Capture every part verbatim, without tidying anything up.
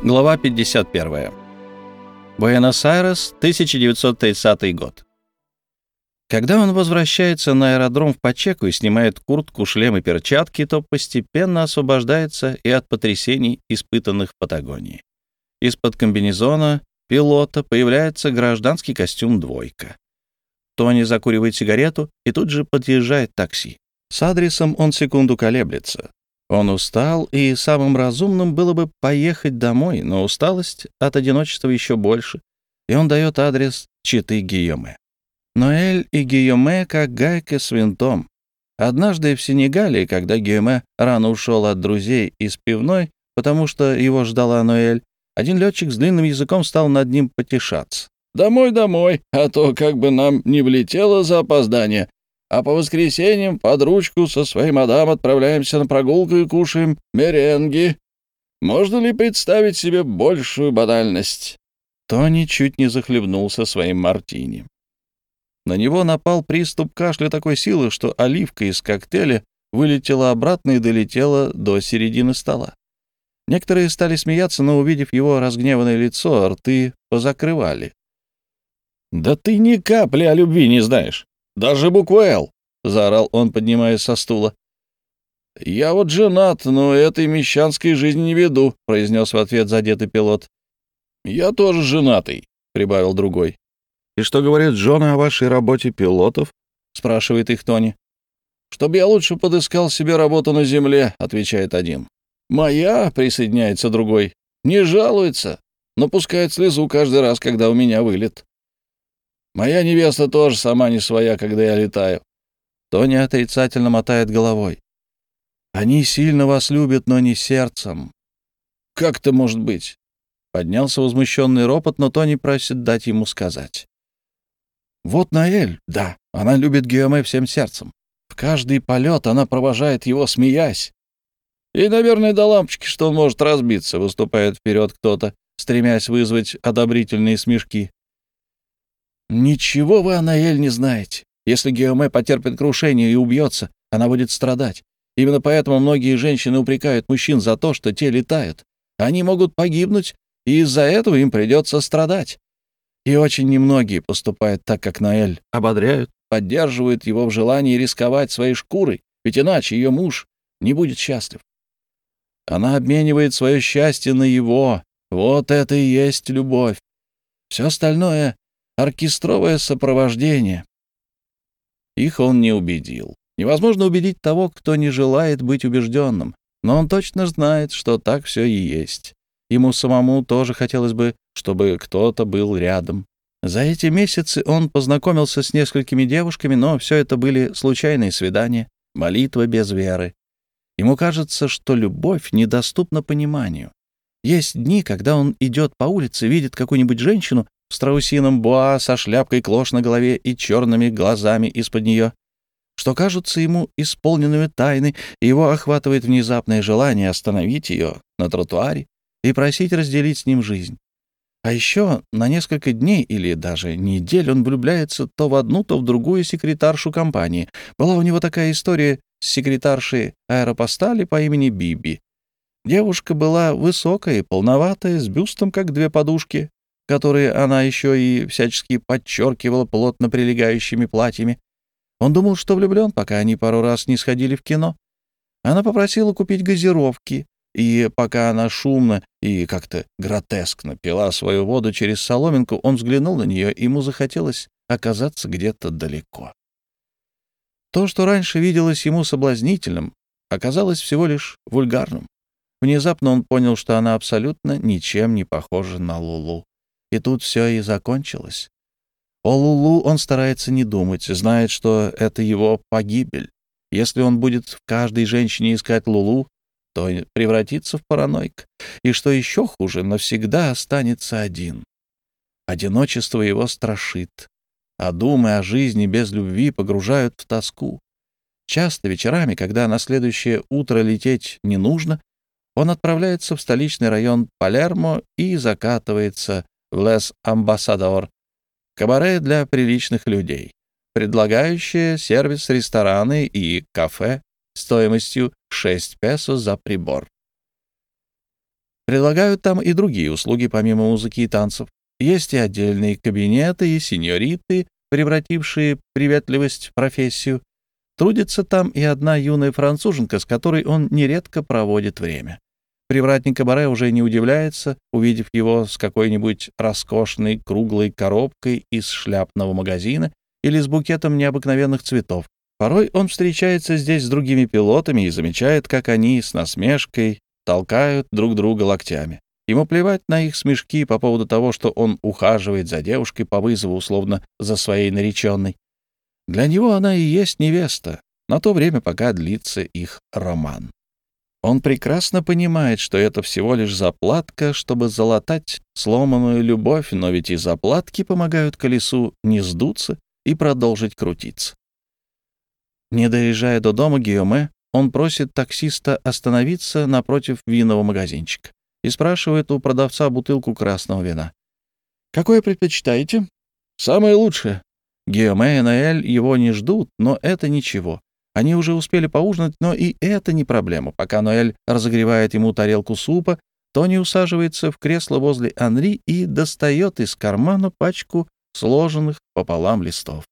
Глава пятьдесят первая. Буэнос-Айрес, тысяча девятьсот тридцатый год. Когда он возвращается на аэродром в Пачеку и снимает куртку, шлем и перчатки, то постепенно освобождается и от потрясений, испытанных в Патагонии. Из-под комбинезона пилота появляется гражданский костюм «двойка». Тони закуривает сигарету, и тут же подъезжает такси. С адресом он секунду колеблется. Он устал, и самым разумным было бы поехать домой, но усталость от одиночества еще больше, и он дает адрес четы Гийоме. Ноэль и Гийоме как гайка с винтом. Однажды в Сенегале, когда Гийоме рано ушел от друзей из пивной, потому что его ждала Ноэль, один летчик с длинным языком стал над ним потешаться. «Домой, домой, а то как бы нам не влетело за опоздание. А по воскресеньям под ручку со своей мадам отправляемся на прогулку и кушаем меренги. Можно ли представить себе большую банальность?» Тони чуть не захлебнулся своим мартини. На него напал приступ кашля такой силы, что оливка из коктейля вылетела обратно и долетела до середины стола. Некоторые стали смеяться, но, увидев его разгневанное лицо, рты позакрывали. «Да ты ни капли о любви не знаешь. Даже букву «Л», — заорал он, поднимаясь со стула. «Я вот женат, но этой мещанской жизни не веду», — произнес в ответ задетый пилот. «Я тоже женатый», — прибавил другой. «И что говорят жены о вашей работе пилотов?» — спрашивает их Тони. «Чтоб я лучше подыскал себе работу на земле», — отвечает один. «Моя», — присоединяется другой, — «не жалуется, но пускает слезу каждый раз, когда у меня вылет. Моя невеста тоже сама не своя, когда я летаю». Тони отрицательно мотает головой. «Они сильно вас любят, но не сердцем». «Как это может быть?» Поднялся возмущенный ропот, но Тони просит дать ему сказать. «Вот Ноэль, да, она любит Гийоме всем сердцем. В каждый полет она провожает его, смеясь. И, наверное, до лампочки, что он может разбиться», — выступает вперед кто-то, стремясь вызвать одобрительные смешки. «Ничего вы о Ноэль не знаете. Если Гийоме потерпит крушение и убьется, она будет страдать. Именно поэтому многие женщины упрекают мужчин за то, что те летают. Они могут погибнуть, и из-за этого им придется страдать. И очень немногие поступают так, как Ноэль, ободряют, поддерживают его в желании рисковать своей шкурой, ведь иначе ее муж не будет счастлив. Она обменивает свое счастье на его. Вот это и есть любовь. Все остальное — оркестровое сопровождение». Их он не убедил. Невозможно убедить того, кто не желает быть убежденным, но он точно знает, что так все и есть. Ему самому тоже хотелось бы, чтобы кто-то был рядом. За эти месяцы он познакомился с несколькими девушками, но все это были случайные свидания, молитва без веры. Ему кажется, что любовь недоступна пониманию. Есть дни, когда он идет по улице, видит какую-нибудь женщину в страусином боа со шляпкой клош на голове и черными глазами из-под нее, что кажутся ему исполненными тайны, и его охватывает внезапное желание остановить ее на тротуаре и просить разделить с ним жизнь. А еще на несколько дней или даже недель он влюбляется то в одну, то в другую секретаршу компании. Была у него такая история с секретаршей аэропостали по имени Биби. Девушка была высокая и полноватая, с бюстом, как две подушки, которые она еще и всячески подчеркивала плотно прилегающими платьями. Он думал, что влюблен, пока они пару раз не сходили в кино. Она попросила купить газировки, и пока она шумно и как-то гротескно пила свою воду через соломинку, он взглянул на нее, и ему захотелось оказаться где-то далеко. То, что раньше виделось ему соблазнительным, оказалось всего лишь вульгарным. Внезапно он понял, что она абсолютно ничем не похожа на Лулу. И тут все и закончилось. О Лулу он старается не думать, знает, что это его погибель. Если он будет в каждой женщине искать Лулу, то превратится в параноик. И что еще хуже, навсегда останется один. Одиночество его страшит, а думы о жизни без любви погружают в тоску. Часто вечерами, когда на следующее утро лететь не нужно, он отправляется в столичный район Палермо и закатывается в Лес-Амбассадор, кабаре для приличных людей, предлагающее сервис рестораны и кафе стоимостью шесть песо за прибор. Предлагают там и другие услуги, помимо музыки и танцев. Есть и отдельные кабинеты, и сеньориты, превратившие приветливость в профессию. Трудится там и одна юная француженка, с которой он нередко проводит время. Привратник кабаре уже не удивляется, увидев его с какой-нибудь роскошной круглой коробкой из шляпного магазина или с букетом необыкновенных цветов. Порой он встречается здесь с другими пилотами и замечает, как они с насмешкой толкают друг друга локтями. Ему плевать на их смешки по поводу того, что он ухаживает за девушкой по вызову, условно, за своей нареченной. Для него она и есть невеста, на то время, пока длится их роман. Он прекрасно понимает, что это всего лишь заплатка, чтобы залатать сломанную любовь, но ведь и заплатки помогают колесу не сдуться и продолжить крутиться. Не доезжая до дома Гийоме, он просит таксиста остановиться напротив винного магазинчика и спрашивает у продавца бутылку красного вина. «Какое предпочитаете?» «Самое лучшее». Гийоме и Ноэль его не ждут, но это ничего. Они уже успели поужинать, но и это не проблема. Пока Ноэль разогревает ему тарелку супа, Тони усаживается в кресло возле Анри и достает из кармана пачку сложенных пополам листов.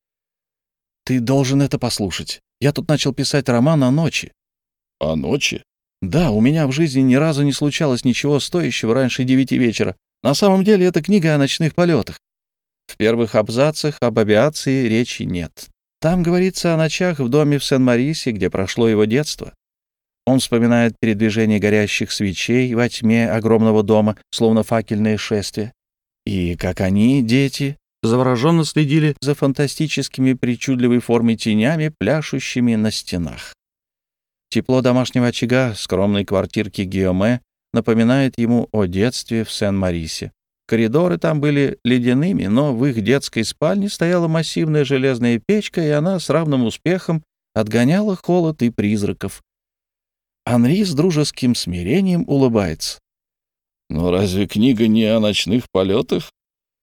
«Ты должен это послушать. Я тут начал писать роман о ночи». «О ночи?» «Да, у меня в жизни ни разу не случалось ничего стоящего раньше девяти вечера. На самом деле это книга о ночных полетах. В первых абзацах об авиации речи нет. Там говорится о ночах в доме в Сен-Марисе, где прошло его детство. Он вспоминает передвижение горящих свечей во тьме огромного дома, словно факельное шествие. И как они, дети, завороженно следили за фантастическими причудливой формой тенями, пляшущими на стенах. Тепло домашнего очага скромной квартирки Гийоме напоминает ему о детстве в Сен-Марисе. Коридоры там были ледяными, но в их детской спальне стояла массивная железная печка, и она с равным успехом отгоняла холод и призраков. Анри с дружеским смирением улыбается. «Но разве книга не о ночных полетах?»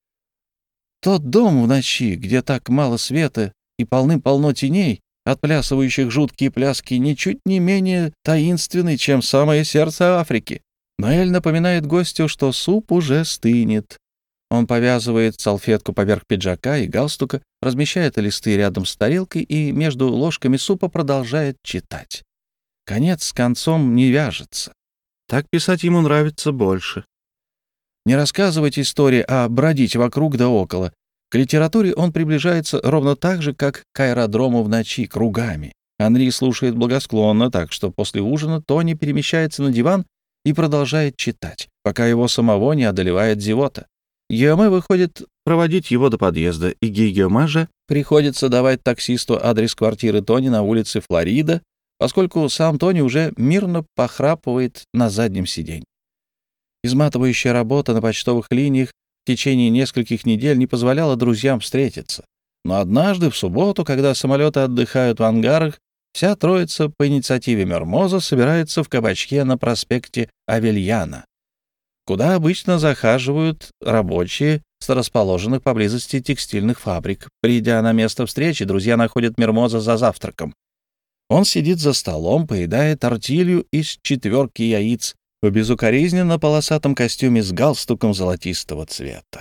«Тот дом в ночи, где так мало света и полным-полно теней, отплясывающих жуткие пляски, ничуть не менее таинственный, чем самое сердце Африки». Ноэль напоминает гостю, что суп уже стынет. Он повязывает салфетку поверх пиджака и галстука, размещает листы рядом с тарелкой и между ложками супа продолжает читать. Конец с концом не вяжется. Так писать ему нравится больше. Не рассказывать истории, а бродить вокруг да около. К литературе он приближается ровно так же, как к аэродрому в ночи, кругами. Анри слушает благосклонно, так что после ужина Тони перемещается на диван и продолжает читать, пока его самого не одолевает зевота. Гийоме выходит проводить его до подъезда, и Гийоме же приходится давать таксисту адрес квартиры Тони на улице Флорида, поскольку сам Тони уже мирно похрапывает на заднем сиденье. Изматывающая работа на почтовых линиях в течение нескольких недель не позволяла друзьям встретиться. Но однажды, в субботу, когда самолеты отдыхают в ангарах, вся троица по инициативе Мермоза собирается в кабачке на проспекте Авельяна, куда обычно захаживают рабочие с расположенных поблизости текстильных фабрик. Придя на место встречи, друзья находят Мермоза за завтраком. Он сидит за столом, поедая тортилью из четверки яиц в безукоризненно полосатом костюме с галстуком золотистого цвета.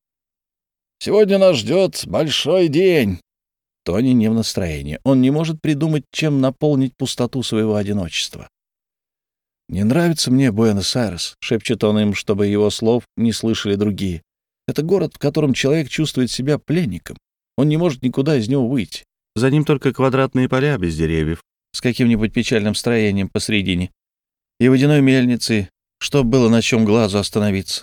«Сегодня нас ждет большой день». Тони не в настроении. Он не может придумать, чем наполнить пустоту своего одиночества. «Не нравится мне Буэнос-Айрес», — шепчет он им, чтобы его слов не слышали другие. «Это город, в котором человек чувствует себя пленником. Он не может никуда из него выйти. За ним только квадратные поля без деревьев, с каким-нибудь печальным строением посредине, и водяной мельницей, чтоб было на чем глазу остановиться».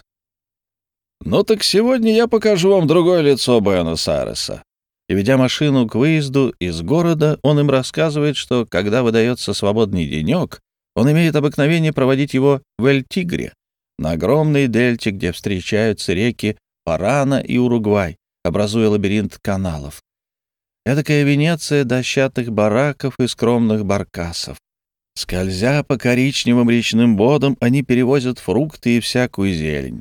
«Ну так сегодня я покажу вам другое лицо Буэнос-Айреса». И, ведя машину к выезду из города, он им рассказывает, что, когда выдается свободный денек, он имеет обыкновение проводить его в Эль-Тигре, на огромной дельте, где встречаются реки Парана и Уругвай, образуя лабиринт каналов. Эдакая Венеция дощатых бараков и скромных баркасов. Скользя по коричневым речным водам, они перевозят фрукты и всякую зелень.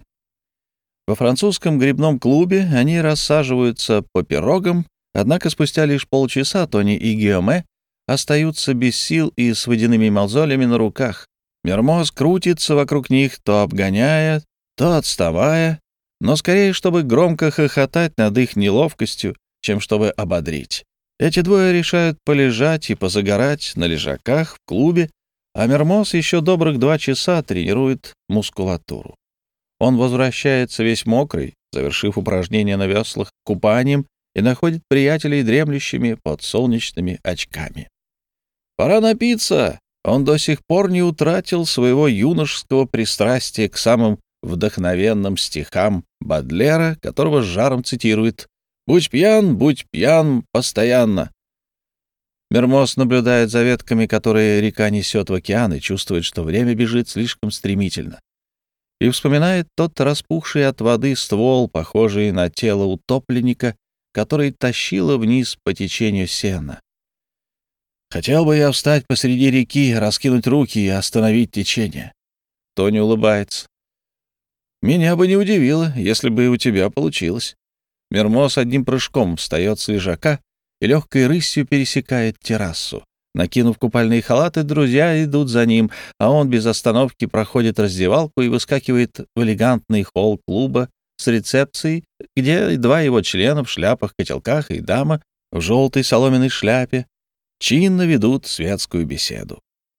Во французском грибном клубе они рассаживаются по пирогам, однако спустя лишь полчаса Тони и Гийоме остаются без сил и с водяными мозолями на руках. Мермоз крутится вокруг них, то обгоняя, то отставая, но скорее, чтобы громко хохотать над их неловкостью, чем чтобы ободрить. Эти двое решают полежать и позагорать на лежаках в клубе, а Мермоз еще добрых два часа тренирует мускулатуру. Он возвращается весь мокрый, завершив упражнение на веслах купанием, и находит приятелей дремлющими под солнечными очками. Пора напиться. Он до сих пор не утратил своего юношеского пристрастия к самым вдохновенным стихам Бодлера, которого с жаром цитирует: «Будь пьян, будь пьян постоянно». Мермоз наблюдает за ветками, которые река несет в океан, и чувствует, что время бежит слишком стремительно. И вспоминает тот распухший от воды ствол, похожий на тело утопленника, который тащило вниз по течению сена. «Хотел бы я встать посреди реки, раскинуть руки и остановить течение». Тони улыбается. «Меня бы не удивило, если бы у тебя получилось». Мермоз одним прыжком встает с лежака и легкой рысью пересекает террасу. Накинув купальные халаты, друзья идут за ним, а он без остановки проходит раздевалку и выскакивает в элегантный холл клуба с рецепцией, где два его члена в шляпах-котелках и дама в желтой соломенной шляпе чинно ведут светскую беседу.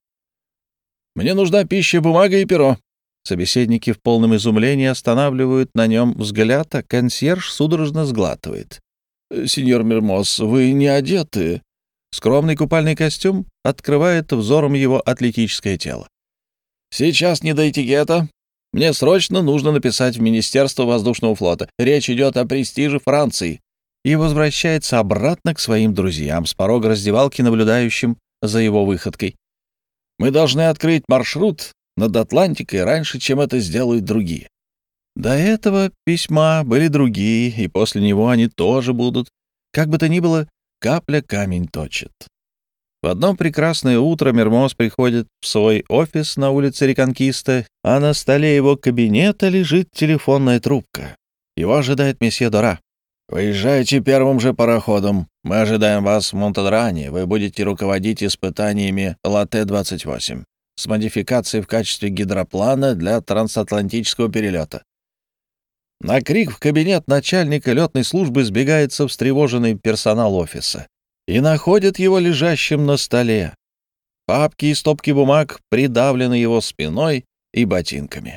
«Мне нужна пища, бумага и перо». Собеседники в полном изумлении останавливают на нем взгляд, а консьерж судорожно сглатывает. «Сеньор Мермоз, вы не одеты». Скромный купальный костюм открывает взором его атлетическое тело. «Сейчас не до этикета. Мне срочно нужно написать в Министерство воздушного флота. Речь идет о престиже Франции». И возвращается обратно к своим друзьям, с порога раздевалки, наблюдающим за его выходкой. «Мы должны открыть маршрут над Атлантикой раньше, чем это сделают другие». До этого письма были другие, и после него они тоже будут. Как бы то ни было, капля камень точит. В одно прекрасное утро Мермоз приходит в свой офис на улице Реконкиста, а на столе его кабинета лежит телефонная трубка. Его ожидает месье Дора. «Выезжайте первым же пароходом. Мы ожидаем вас в Монтедране. Вы будете руководить испытаниями Латте двадцать восемь с модификацией в качестве гидроплана для трансатлантического перелета». На крик в кабинет начальника летной службы сбегается встревоженный персонал офиса и находит его лежащим на столе. Папки и стопки бумаг придавлены его спиной и ботинками.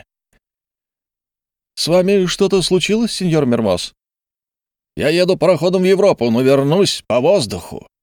«С вами что-то случилось, сеньор Мермоз?» «Я еду пароходом в Европу, но вернусь по воздуху».